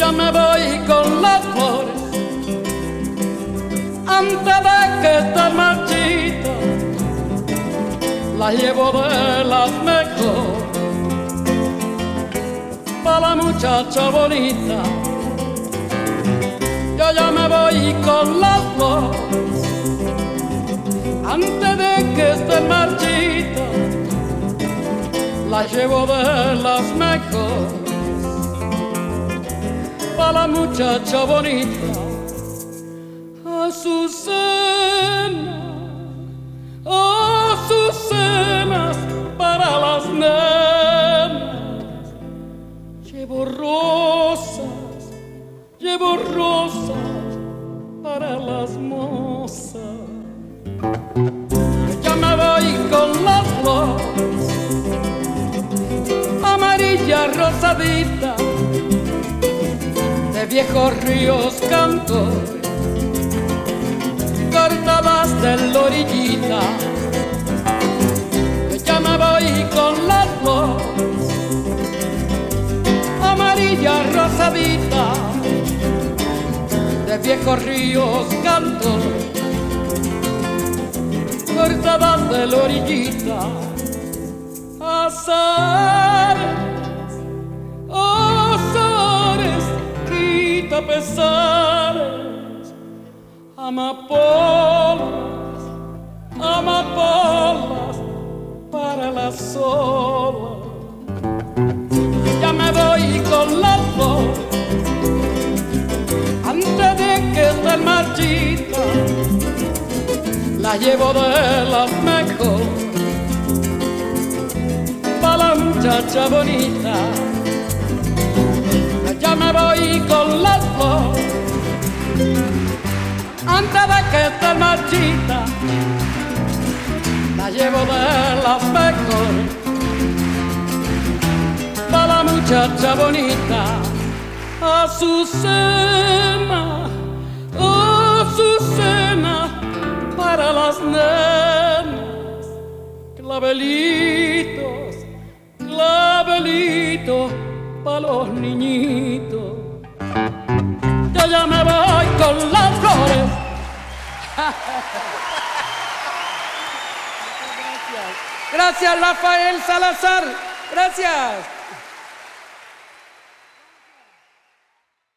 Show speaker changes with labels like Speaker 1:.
Speaker 1: ya me voy con las flores antes de que esté marchita. La llevo de las mejores para la muchacha bonita. Yo ya me voy con las flores antes de que esté marchita. La llevo de las mejores para la muchacha bonita. Azucena, azucenas para las nenas. Llevo rosas para las mozas. Ya me voy con las flores amarilla rosadita de viejos ríos cantores cortadas de la orillita. Ya me voy con las flores amarilla rosadita de viejos ríos cantores cortadas de la orillita. Azares, azares, quita pesares, amapolas, amapolas para las olas. Ya me voy con las flores antes de que esté marchita. La llevo de las mejores para la muchacha bonita. Ya me voy con las flores antes de que esté marchita. La llevo de las mejores para la muchacha bonita. Azucena, azucena para las nenas. Clavelitos, clavelitos para los niñitos. Yo ya me voy con las flores. Gracias, Rafael Salazar. Gracias.